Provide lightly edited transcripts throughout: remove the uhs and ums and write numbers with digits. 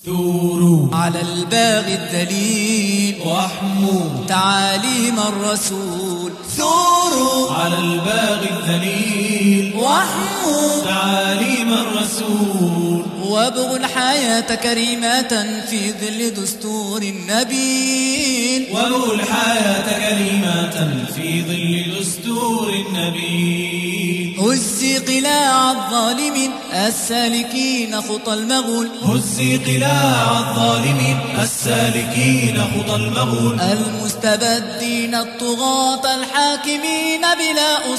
ثوروا على الباغي الذليل واحموا تعاليم الرسول. ثوروا على الباغي الذليل واحموا تعاليم الرسول. وابغوا الحياة كريمة في ظل دستور النبيل. وابغوا الحياة كريمة في ظل دستور النبيل. هزي قلاع الظالمين السالكين خطى المغول. هزي قلاع الظالمين السالكين خطى المغول. المستبدين الطغاة الحاكمين بلا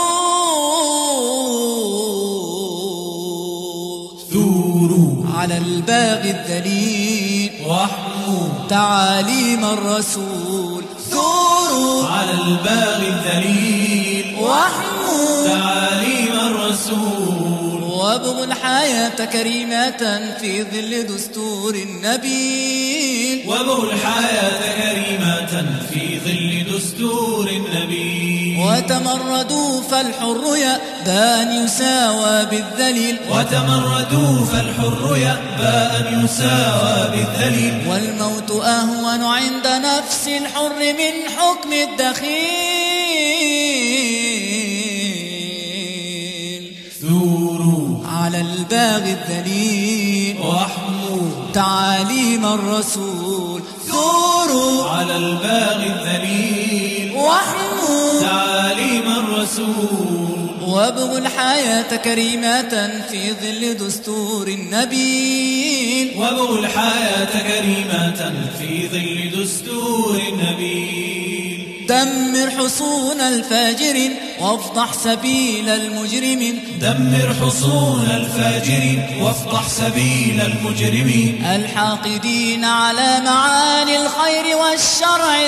أصول. ثوروا على الباغي الذليل واحموا تعاليم الرسول. ثوروا على الباغي الذليل واحموا تعاليم الرسول. وابغوا الحياة كريمة في ظل دستور النبيل. وابغوا الحياة كريمة في ظل دستور النبيل. وتمردوا فالحر يأبى أن يساوى بالذليل. وتمردوا فالحر يأبى أن يساوى بالذليل. والموت أهون عند نفس الحر من حكم الدخيل. ثوروا على الباغي الذليل واحموا تعاليم الرسول. ثوروا على الباغي الذليل واحموا تعاليم الرسول. وابغوا الحياة كريمة في ظل دستور النبيل. وابغوا الحياة كريمة في ظل دستور النبيل. دمر حصون الفاجرين وافضح سبيل المجرمين. دمر حصون الفاجرين وافضح سبيل المجرمين. الحاقدين على معاني الخير والشرع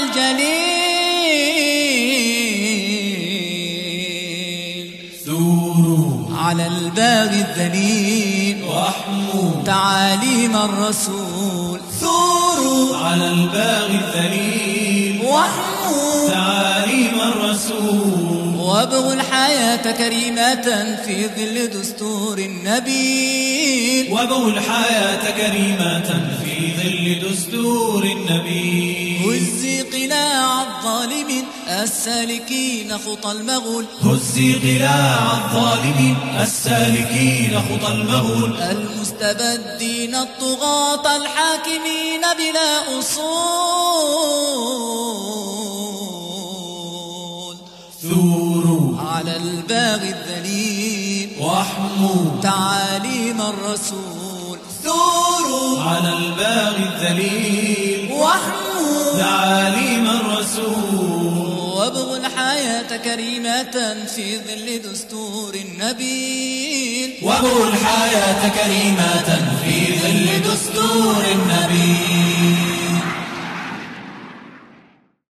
الجليل. ثوروا على الباغي الذليل واحموا تعاليم الرسول. ثوروا على الباغي الذليل واحموا تعاليم الرسول. وابغوا الحياة كريمة في ظل دستور النبيل. وابغوا الحياة كريمة في ظل دستور النبيل. هزي قلاع الظالمين السالكين خطى المغول. هزي قلاع الظالمين السالكين خطى المغول. المستبدين الطغاة الحاكمين بلا أصول. ثوروا على الباغي الذليل واحموا تعاليم الرسول. ثوروا على الباغي الذليل واحموا تعاليم الرسول. وابغوا الحياة كريمة في ظل دستور النبيل. وابغوا الحياة كريمة في